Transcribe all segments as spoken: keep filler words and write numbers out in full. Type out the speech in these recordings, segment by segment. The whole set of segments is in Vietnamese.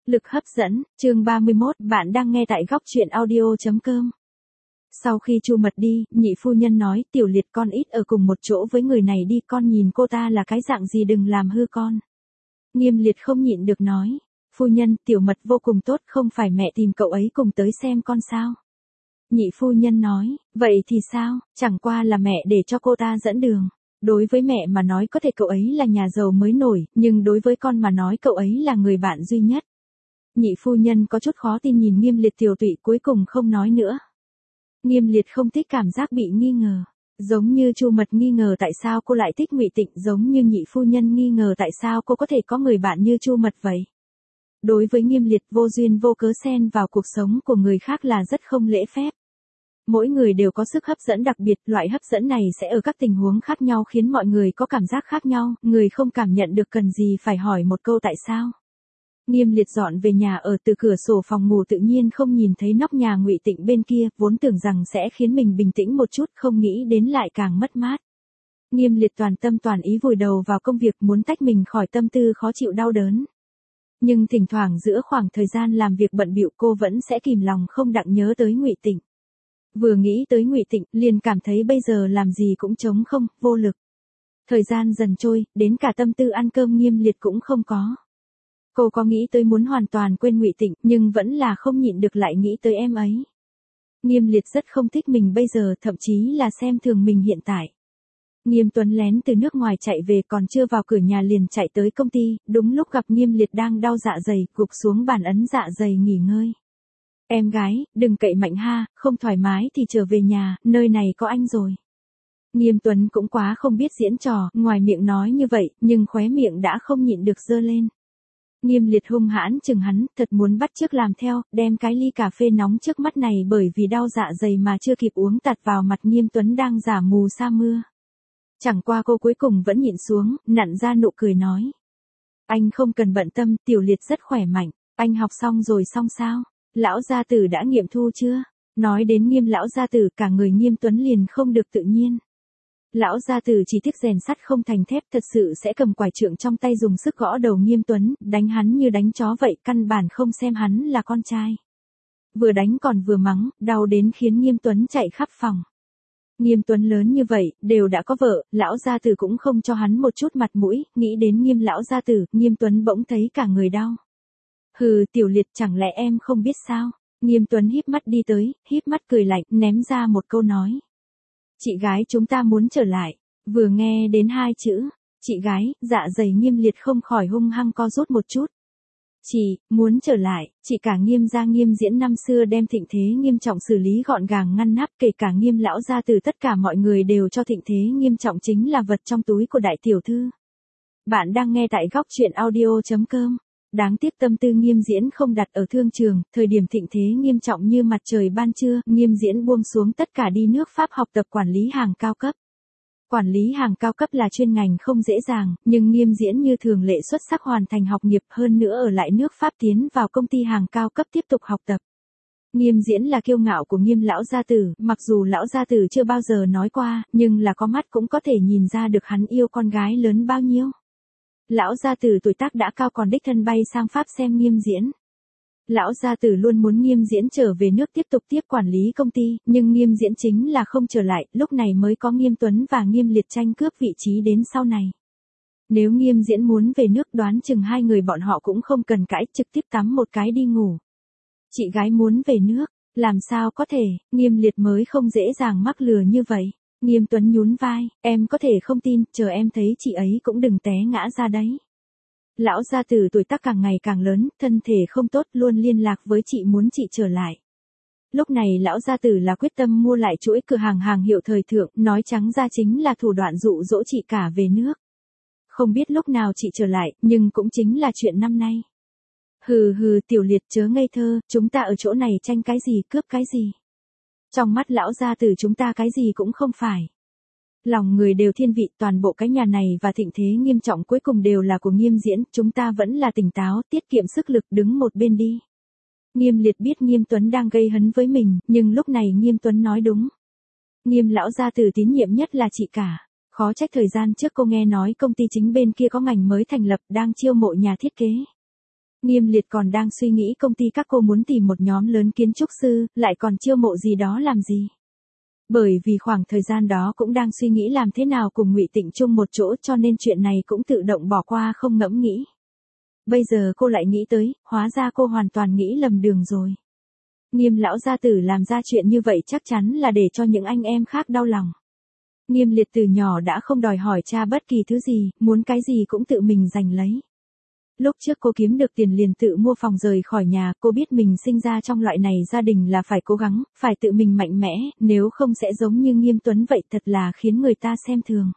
Lực hấp dẫn, chương ba mươi mốt, bạn đang nghe tại góc truyện audio chấm com. Sau khi Chu Mật đi, nhị phu nhân nói, Tiểu Liệt con ít ở cùng một chỗ với người này đi, con nhìn cô ta là cái dạng gì đừng làm hư con. Nghiêm Liệt không nhịn được nói, phu nhân, Tiểu Mật vô cùng tốt, không phải mẹ tìm cậu ấy cùng tới xem con sao. Nhị phu nhân nói, vậy thì sao, chẳng qua là mẹ để cho cô ta dẫn đường. Đối với mẹ mà nói có thể cậu ấy là nhà giàu mới nổi, nhưng đối với con mà nói cậu ấy là người bạn duy nhất. Nhị phu nhân có chút khó tin nhìn Nghiêm Liệt tiều tụy cuối cùng không nói nữa. Nghiêm Liệt không thích cảm giác bị nghi ngờ. Giống như Chu Mật nghi ngờ tại sao cô lại thích Ngụy Tịnh, giống như nhị phu nhân nghi ngờ tại sao cô có thể có người bạn như Chu Mật vậy. Đối với Nghiêm Liệt vô duyên vô cớ xen vào cuộc sống của người khác là rất không lễ phép. Mỗi người đều có sức hấp dẫn đặc biệt, loại hấp dẫn này sẽ ở các tình huống khác nhau khiến mọi người có cảm giác khác nhau, người không cảm nhận được cần gì phải hỏi một câu tại sao. Nghiêm Liệt dọn về nhà ở, từ cửa sổ phòng ngủ tự nhiên không nhìn thấy nóc nhà Ngụy Tịnh bên kia, vốn tưởng rằng sẽ khiến mình bình tĩnh một chút, không nghĩ đến lại càng mất mát. Nghiêm Liệt toàn tâm toàn ý vùi đầu vào công việc, muốn tách mình khỏi tâm tư khó chịu đau đớn. Nhưng thỉnh thoảng giữa khoảng thời gian làm việc bận bịu cô vẫn sẽ kìm lòng không đặng nhớ tới Ngụy Tịnh. Vừa nghĩ tới Ngụy Tịnh, liền cảm thấy bây giờ làm gì cũng trống không, vô lực. Thời gian dần trôi, đến cả tâm tư ăn cơm Nghiêm Liệt cũng không có. Cô có nghĩ tới muốn hoàn toàn quên Ngụy Tịnh, nhưng vẫn là không nhịn được lại nghĩ tới em ấy. Nghiêm Liệt rất không thích mình bây giờ, thậm chí là xem thường mình hiện tại. Nghiêm Tuấn lén từ nước ngoài chạy về, còn chưa vào cửa nhà liền chạy tới công ty, đúng lúc gặp Nghiêm Liệt đang đau dạ dày, gục xuống bàn ấn dạ dày nghỉ ngơi. Em gái, đừng cậy mạnh ha, không thoải mái thì trở về nhà, nơi này có anh rồi. Nghiêm Tuấn cũng quá không biết diễn trò, ngoài miệng nói như vậy, nhưng khóe miệng đã không nhịn được giơ lên. Nghiêm Liệt hung hãn chừng hắn, thật muốn bắt chước làm theo, đem cái ly cà phê nóng trước mắt này bởi vì đau dạ dày mà chưa kịp uống tạt vào mặt Nghiêm Tuấn đang giả mù sa mưa. Chẳng qua cô cuối cùng vẫn nhịn xuống, nặn ra nụ cười nói. Anh không cần bận tâm, Tiểu Liệt rất khỏe mạnh, anh học xong rồi xong sao? Lão gia tử đã nghiệm thu chưa? Nói đến Nghiêm lão gia tử, cả người Nghiêm Tuấn liền không được tự nhiên. Lão gia tử chỉ tiếc rèn sắt không thành thép, thật sự sẽ cầm quải trượng trong tay dùng sức gõ đầu Nghiêm Tuấn, đánh hắn như đánh chó vậy, căn bản không xem hắn là con trai. Vừa đánh còn vừa mắng, đau đến khiến Nghiêm Tuấn chạy khắp phòng. Nghiêm Tuấn lớn như vậy, đều đã có vợ, lão gia tử cũng không cho hắn một chút mặt mũi, nghĩ đến Nghiêm lão gia tử, Nghiêm Tuấn bỗng thấy cả người đau. Hừ, Tiểu Liệt, chẳng lẽ em không biết sao? Nghiêm Tuấn híp mắt đi tới, híp mắt cười lạnh, ném ra một câu nói. Chị gái chúng ta muốn trở lại. Vừa nghe đến hai chữ, chị gái, dạ dày Nghiêm Liệt không khỏi hung hăng co rút một chút. Chị, muốn trở lại, chị cả Nghiêm gia Nghiêm Diễn năm xưa đem thịnh thế nghiêm trọng xử lý gọn gàng ngăn nắp, kể cả Nghiêm lão gia từ tất cả mọi người đều cho thịnh thế nghiêm trọng chính là vật trong túi của đại tiểu thư. Bạn đang nghe tại góc truyện audio chấm com. Đáng tiếc tâm tư Nghiêm Diễn không đặt ở thương trường, thời điểm thịnh thế nghiêm trọng như mặt trời ban trưa, Nghiêm Diễn buông xuống tất cả đi nước Pháp học tập quản lý hàng cao cấp. Quản lý hàng cao cấp là chuyên ngành không dễ dàng, nhưng Nghiêm Diễn như thường lệ xuất sắc hoàn thành học nghiệp, hơn nữa ở lại nước Pháp tiến vào công ty hàng cao cấp tiếp tục học tập. Nghiêm Diễn là kiêu ngạo của Nghiêm lão gia tử, mặc dù lão gia tử chưa bao giờ nói qua, nhưng là có mắt cũng có thể nhìn ra được hắn yêu con gái lớn bao nhiêu. Lão gia tử tuổi tác đã cao còn đích thân bay sang Pháp xem Nghiêm Diễn. Lão gia tử luôn muốn Nghiêm Diễn trở về nước tiếp tục tiếp quản lý công ty, nhưng Nghiêm Diễn chính là không trở lại, lúc này mới có Nghiêm Tuấn và Nghiêm Liệt tranh cướp vị trí đến sau này. Nếu Nghiêm Diễn muốn về nước đoán chừng hai người bọn họ cũng không cần cãi, trực tiếp tắm một cái đi ngủ. Chị gái muốn về nước, làm sao có thể, Nghiêm Liệt mới không dễ dàng mắc lừa như vậy. Nghiêm Tuấn nhún vai, em có thể không tin, chờ em thấy chị ấy cũng đừng té ngã ra đấy. Lão gia tử tuổi tác càng ngày càng lớn, thân thể không tốt, luôn liên lạc với chị muốn chị trở lại. Lúc này lão gia tử là quyết tâm mua lại chuỗi cửa hàng hàng hiệu thời thượng, nói trắng ra chính là thủ đoạn dụ dỗ chị cả về nước. Không biết lúc nào chị trở lại, nhưng cũng chính là chuyện năm nay. Hừ hừ, Tiểu Liệt chớ ngây thơ, chúng ta ở chỗ này tranh cái gì, cướp cái gì. Trong mắt lão gia tử chúng ta cái gì cũng không phải. Lòng người đều thiên vị, toàn bộ cái nhà này và thịnh thế nghiêm trọng cuối cùng đều là của Nghiêm Diễn, chúng ta vẫn là tỉnh táo, tiết kiệm sức lực, đứng một bên đi. Nghiêm Liệt biết Nghiêm Tuấn đang gây hấn với mình, nhưng lúc này Nghiêm Tuấn nói đúng. Nghiêm lão gia tử tín nhiệm nhất là chị cả. Khó trách thời gian trước cô nghe nói công ty chính bên kia có ngành mới thành lập, đang chiêu mộ nhà thiết kế. Nghiêm Liệt còn đang suy nghĩ công ty các cô muốn tìm một nhóm lớn kiến trúc sư, lại còn chiêu mộ gì đó làm gì. Bởi vì khoảng thời gian đó cũng đang suy nghĩ làm thế nào cùng Ngụy Tịnh chung một chỗ, cho nên chuyện này cũng tự động bỏ qua không ngẫm nghĩ. Bây giờ cô lại nghĩ tới, hóa ra cô hoàn toàn nghĩ lầm đường rồi. Nghiêm lão gia tử làm ra chuyện như vậy chắc chắn là để cho những anh em khác đau lòng. Nghiêm Liệt từ nhỏ đã không đòi hỏi cha bất kỳ thứ gì, muốn cái gì cũng tự mình giành lấy. Lúc trước cô kiếm được tiền liền tự mua phòng rời khỏi nhà, cô biết mình sinh ra trong loại này gia đình là phải cố gắng, phải tự mình mạnh mẽ, nếu không sẽ giống như Nghiêm Tuấn vậy, thật là khiến người ta xem thường.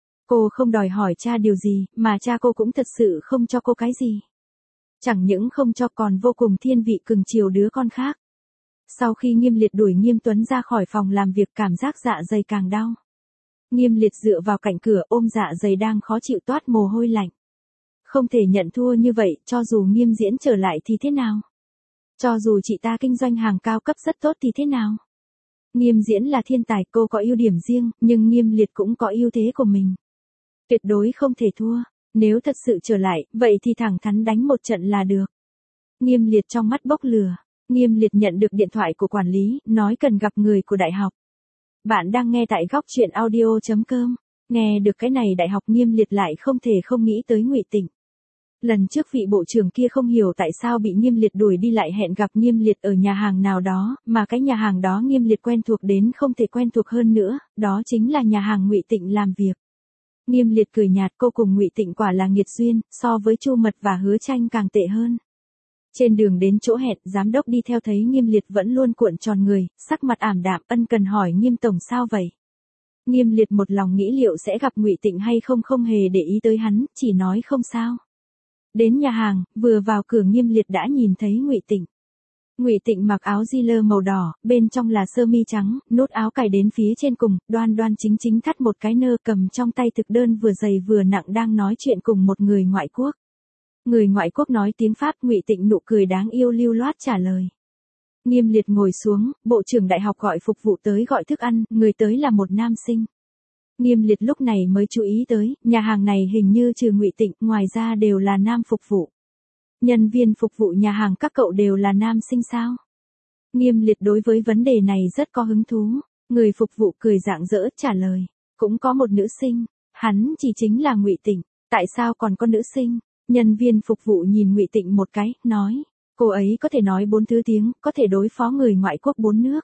Cô không đòi hỏi cha điều gì, mà cha cô cũng thật sự không cho cô cái gì. Chẳng những không cho còn vô cùng thiên vị cưng chiều đứa con khác. Sau khi Nghiêm Liệt đuổi Nghiêm Tuấn ra khỏi phòng làm việc, cảm giác dạ dày càng đau. Nghiêm Liệt dựa vào cạnh cửa ôm dạ dày đang khó chịu toát mồ hôi lạnh. Không thể nhận thua như vậy, cho dù Nghiêm Diễn trở lại thì thế nào? Cho dù chị ta kinh doanh hàng cao cấp rất tốt thì thế nào? Nghiêm Diễn là thiên tài, cô có ưu điểm riêng, nhưng Nghiêm Liệt cũng có ưu thế của mình. Tuyệt đối không thể thua, nếu thật sự trở lại, vậy thì thẳng thắn đánh một trận là được. Nghiêm Liệt trong mắt bốc lửa. Nghiêm Liệt nhận được điện thoại của quản lý, nói cần gặp người của đại học. Bạn đang nghe tại góc truyện audio chấm com. Nghe được cái này đại học Nghiêm Liệt lại không thể không nghĩ tới Ngụy Tịnh. Lần trước vị bộ trưởng kia không hiểu tại sao bị Nghiêm Liệt đuổi đi lại hẹn gặp Nghiêm Liệt ở nhà hàng nào đó, mà cái nhà hàng đó Nghiêm Liệt quen thuộc đến không thể quen thuộc hơn nữa, đó chính là nhà hàng Ngụy Tịnh làm việc. Nghiêm Liệt cười nhạt, cô cùng Ngụy Tịnh quả là nghiệt duyên, so với Chu Mật và Hứa Tranh càng tệ hơn. Trên đường đến chỗ hẹn, giám đốc đi theo thấy Nghiêm Liệt vẫn luôn cuộn tròn người, sắc mặt ảm đạm, ân cần hỏi Nghiêm tổng sao vậy. Nghiêm Liệt một lòng nghĩ liệu sẽ gặp Ngụy Tịnh hay không, không hề để ý tới hắn, chỉ nói không sao. Đến nhà hàng, vừa vào cửa Nghiêm Liệt đã nhìn thấy Ngụy Tịnh. Ngụy Tịnh mặc áo jean màu đỏ, bên trong là sơ mi trắng, nút áo cài đến phía trên cùng, đoan đoan chính chính thắt một cái nơ, cầm trong tay thực đơn vừa dày vừa nặng đang nói chuyện cùng một người ngoại quốc. Người ngoại quốc nói tiếng Pháp, Ngụy Tịnh nụ cười đáng yêu lưu loát trả lời. Nghiêm Liệt ngồi xuống, bộ trưởng đại học gọi phục vụ tới gọi thức ăn, người tới là một nam sinh. Nghiêm Liệt lúc này mới chú ý tới, nhà hàng này hình như trừ Ngụy Tịnh, ngoài ra đều là nam phục vụ. Nhân viên phục vụ nhà hàng các cậu đều là nam sinh sao? Nghiêm Liệt đối với vấn đề này rất có hứng thú, người phục vụ cười rạng rỡ trả lời, cũng có một nữ sinh, hắn chỉ chính là Ngụy Tịnh, tại sao còn có nữ sinh? Nhân viên phục vụ nhìn Ngụy Tịnh một cái, nói, cô ấy có thể nói bốn thứ tiếng, có thể đối phó người ngoại quốc bốn nước.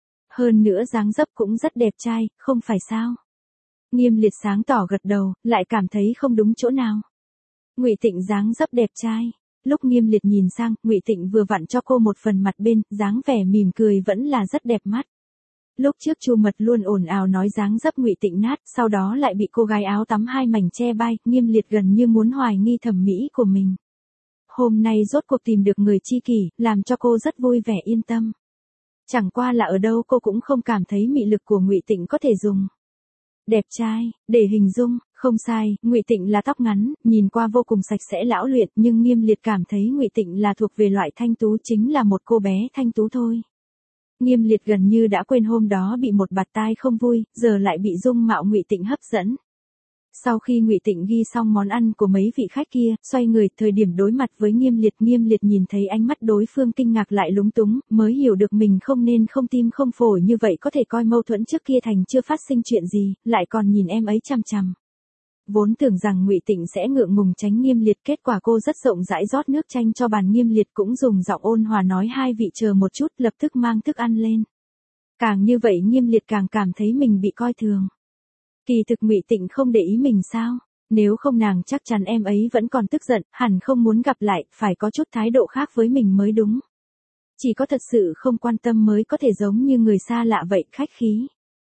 Hơn nữa dáng dấp cũng rất đẹp trai, không phải sao? Nghiêm Liệt sáng tỏ gật đầu, lại cảm thấy không đúng chỗ nào. Ngụy Tịnh dáng dấp đẹp trai. Lúc Nghiêm Liệt nhìn sang, Ngụy Tịnh vừa vặn cho cô một phần mặt bên, dáng vẻ mỉm cười vẫn là rất đẹp mắt. Lúc trước Chu Mật luôn ồn ào nói dáng dấp Ngụy Tịnh nát, sau đó lại bị cô gái áo tắm hai mảnh che vai, Nghiêm Liệt gần như muốn hoài nghi thẩm mỹ của mình. Hôm nay rốt cuộc tìm được người tri kỷ, làm cho cô rất vui vẻ yên tâm. Chẳng qua là ở đâu cô cũng không cảm thấy mị lực của Ngụy Tịnh có thể dùng. Đẹp trai, để hình dung, không sai, Ngụy Tịnh là tóc ngắn, nhìn qua vô cùng sạch sẽ lão luyện, nhưng Nghiêm Liệt cảm thấy Ngụy Tịnh là thuộc về loại thanh tú, chính là một cô bé thanh tú thôi. Nghiêm Liệt gần như đã quên hôm đó bị một bạt tai không vui, giờ lại bị dung mạo Ngụy Tịnh hấp dẫn. Sau khi Ngụy Tịnh ghi xong món ăn của mấy vị khách kia, xoay người, thời điểm đối mặt với Nghiêm Liệt, Nghiêm Liệt nhìn thấy ánh mắt đối phương kinh ngạc lại lúng túng, mới hiểu được mình không nên không tim không phổi như vậy, có thể coi mâu thuẫn trước kia thành chưa phát sinh chuyện gì, lại còn nhìn em ấy chằm chằm. Vốn tưởng rằng Ngụy Tịnh sẽ ngượng ngùng tránh Nghiêm Liệt, kết quả cô rất rộng rãi rót nước chanh cho bàn, Nghiêm Liệt cũng dùng giọng ôn hòa nói hai vị chờ một chút, lập tức mang thức ăn lên. Càng như vậy Nghiêm Liệt càng cảm thấy mình bị coi thường. Kỳ thực Ngụy Tịnh không để ý mình sao? Nếu không nàng chắc chắn em ấy vẫn còn tức giận, hẳn không muốn gặp lại, phải có chút thái độ khác với mình mới đúng. Chỉ có thật sự không quan tâm mới có thể giống như người xa lạ vậy, khách khí.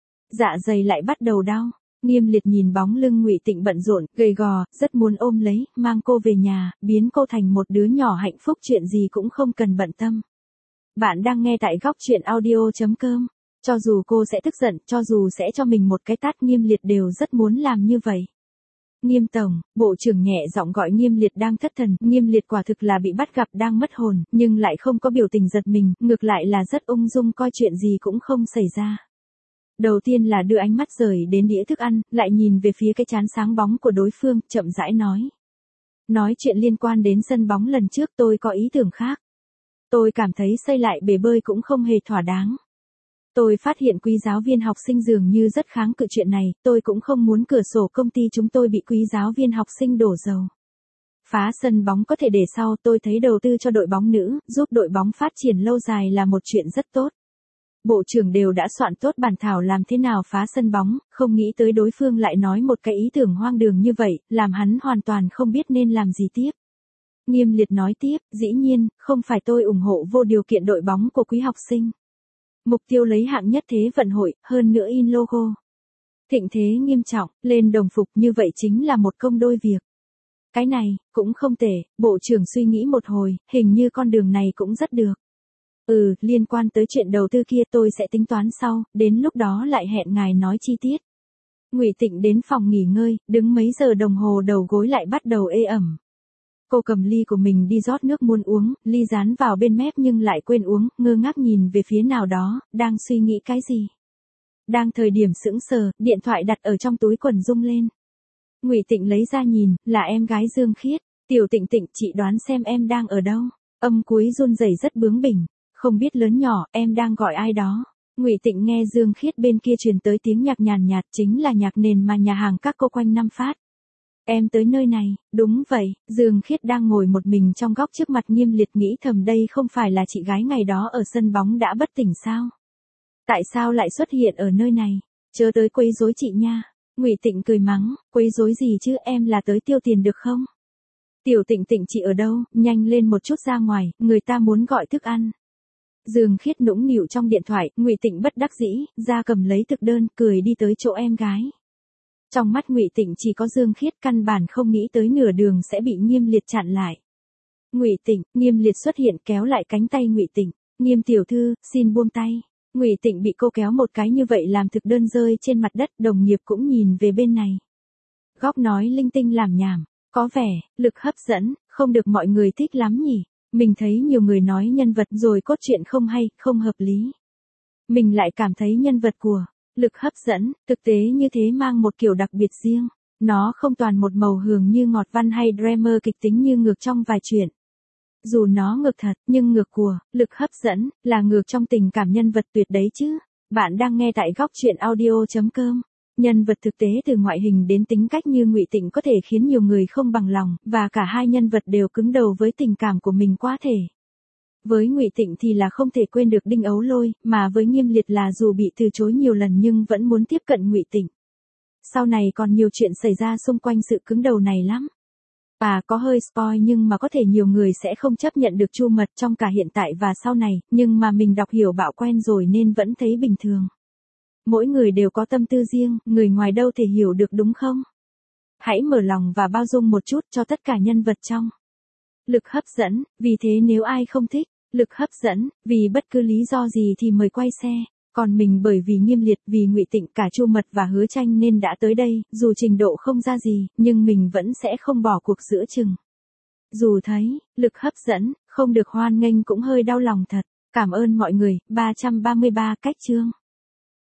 Dạ dày lại bắt đầu đau. Nghiêm Liệt nhìn bóng lưng Ngụy Tịnh bận rộn, gầy gò, rất muốn ôm lấy, mang cô về nhà, biến cô thành một đứa nhỏ hạnh phúc, chuyện gì cũng không cần bận tâm. Bạn đang nghe tại góc truyện audio chấm com. Cho dù cô sẽ tức giận, cho dù sẽ cho mình một cái tát, Nghiêm Liệt đều rất muốn làm như vậy. Nghiêm tổng, bộ trưởng nhẹ giọng gọi Nghiêm Liệt đang thất thần, Nghiêm Liệt quả thực là bị bắt gặp đang mất hồn, nhưng lại không có biểu tình giật mình, ngược lại là rất ung dung, coi chuyện gì cũng không xảy ra. Đầu tiên là đưa ánh mắt rời đến đĩa thức ăn, lại nhìn về phía cái trán sáng bóng của đối phương, chậm rãi nói. Nói chuyện liên quan đến sân bóng lần trước tôi có ý tưởng khác. Tôi cảm thấy xây lại bể bơi cũng không hề thỏa đáng. Tôi phát hiện quý giáo viên học sinh dường như rất kháng cự chuyện này, tôi cũng không muốn cửa sổ công ty chúng tôi bị quý giáo viên học sinh đổ dầu. Phá sân bóng có thể để sau, tôi thấy đầu tư cho đội bóng nữ, giúp đội bóng phát triển lâu dài là một chuyện rất tốt. Bộ trưởng đều đã soạn tốt bản thảo làm thế nào phá sân bóng, không nghĩ tới đối phương lại nói một cái ý tưởng hoang đường như vậy, làm hắn hoàn toàn không biết nên làm gì tiếp. Nghiêm Liệt nói tiếp, dĩ nhiên, không phải tôi ủng hộ vô điều kiện đội bóng của quý học sinh. Mục tiêu lấy hạng nhất thế vận hội, hơn nữa in logo. Thịnh thế nghiêm trọng, lên đồng phục như vậy chính là một công đôi việc. Cái này, cũng không tệ, bộ trưởng suy nghĩ một hồi, hình như con đường này cũng rất được. Ừ, liên quan tới chuyện đầu tư kia tôi sẽ tính toán sau, đến lúc đó lại hẹn ngài nói chi tiết. Ngụy Tịnh đến phòng nghỉ ngơi, đứng mấy giờ đồng hồ đầu gối lại bắt đầu ê ẩm. Cô cầm ly của mình đi rót nước muốn uống, ly dán vào bên mép nhưng lại quên uống, ngơ ngác nhìn về phía nào đó, đang suy nghĩ cái gì. Đang thời điểm sững sờ, điện thoại đặt ở trong túi quần rung lên. Ngụy Tịnh lấy ra nhìn, là em gái Dương Khiết. Tiểu Tịnh Tịnh, chị đoán xem em đang ở đâu. Âm cuối run rẩy rất bướng bỉnh. Không biết lớn nhỏ, em đang gọi ai đó. Ngụy Tịnh nghe Dương Khiết bên kia truyền tới tiếng nhạc nhàn nhạt, chính là nhạc nền mà nhà hàng các cô quanh năm phát. Em tới nơi này, đúng vậy, Dương Khiết đang ngồi một mình trong góc trước mặt Nghiêm Liệt, nghĩ thầm đây không phải là chị gái ngày đó ở sân bóng đã bất tỉnh sao? Tại sao lại xuất hiện ở nơi này? Chớ tới quấy rối chị nha. Ngụy Tịnh cười mắng, quấy rối gì chứ, em là tới tiêu tiền được không? Tiểu Tịnh Tịnh, chị ở đâu, nhanh lên một chút ra ngoài, người ta muốn gọi thức ăn. Dương Khiết nũng nịu trong điện thoại, Ngụy Tịnh bất đắc dĩ, ra cầm lấy thực đơn, cười đi tới chỗ em gái. Trong mắt Ngụy Tịnh chỉ có Dương Khiết, căn bản không nghĩ tới nửa đường sẽ bị Nghiêm Liệt chặn lại. Ngụy Tịnh, Nghiêm Liệt xuất hiện kéo lại cánh tay Ngụy Tịnh, Nghiêm tiểu thư, xin buông tay. Ngụy Tịnh bị cô kéo một cái như vậy làm thực đơn rơi trên mặt đất, đồng nghiệp cũng nhìn về bên này. Góc nói linh tinh làm nhảm, có vẻ, lực hấp dẫn, không được mọi người thích lắm nhỉ. Mình thấy nhiều người nói nhân vật rồi cốt truyện không hay, không hợp lý. Mình lại cảm thấy nhân vật của lực hấp dẫn, thực tế như thế mang một kiểu đặc biệt riêng. Nó không toàn một màu hường như ngọt văn hay drama kịch tính như ngược trong vài chuyện. Dù nó ngược thật, nhưng ngược của lực hấp dẫn là ngược trong tình cảm nhân vật tuyệt đấy chứ. Bạn đang nghe tại góc truyện audio chấm com. Nhân vật thực tế từ ngoại hình đến tính cách như Ngụy Tịnh có thể khiến nhiều người không bằng lòng, và cả hai nhân vật đều cứng đầu với tình cảm của mình quá thể. Với Ngụy Tịnh thì là không thể quên được Đinh Ấu Lôi, mà với Nghiêm Liệt là dù bị từ chối nhiều lần nhưng vẫn muốn tiếp cận Ngụy Tịnh. Sau này còn nhiều chuyện xảy ra xung quanh sự cứng đầu này lắm. À, có hơi spoil nhưng mà có thể nhiều người sẽ không chấp nhận được Chu Mật trong cả hiện tại và sau này, nhưng mà mình đọc hiểu bạo quen rồi nên vẫn thấy bình thường. Mỗi người đều có tâm tư riêng, người ngoài đâu thể hiểu được đúng không? Hãy mở lòng và bao dung một chút cho tất cả nhân vật trong lực hấp dẫn, vì thế nếu ai không thích lực hấp dẫn, vì bất cứ lý do gì thì mời quay xe. Còn mình bởi vì Nghiêm Liệt, vì Ngụy Tịnh, cả Chu Mật và Hứa Tranh nên đã tới đây, dù trình độ không ra gì, nhưng mình vẫn sẽ không bỏ cuộc giữa chừng. Dù thấy lực hấp dẫn không được hoan nghênh cũng hơi đau lòng thật. Cảm ơn mọi người. ba trăm ba mươi ba cách chương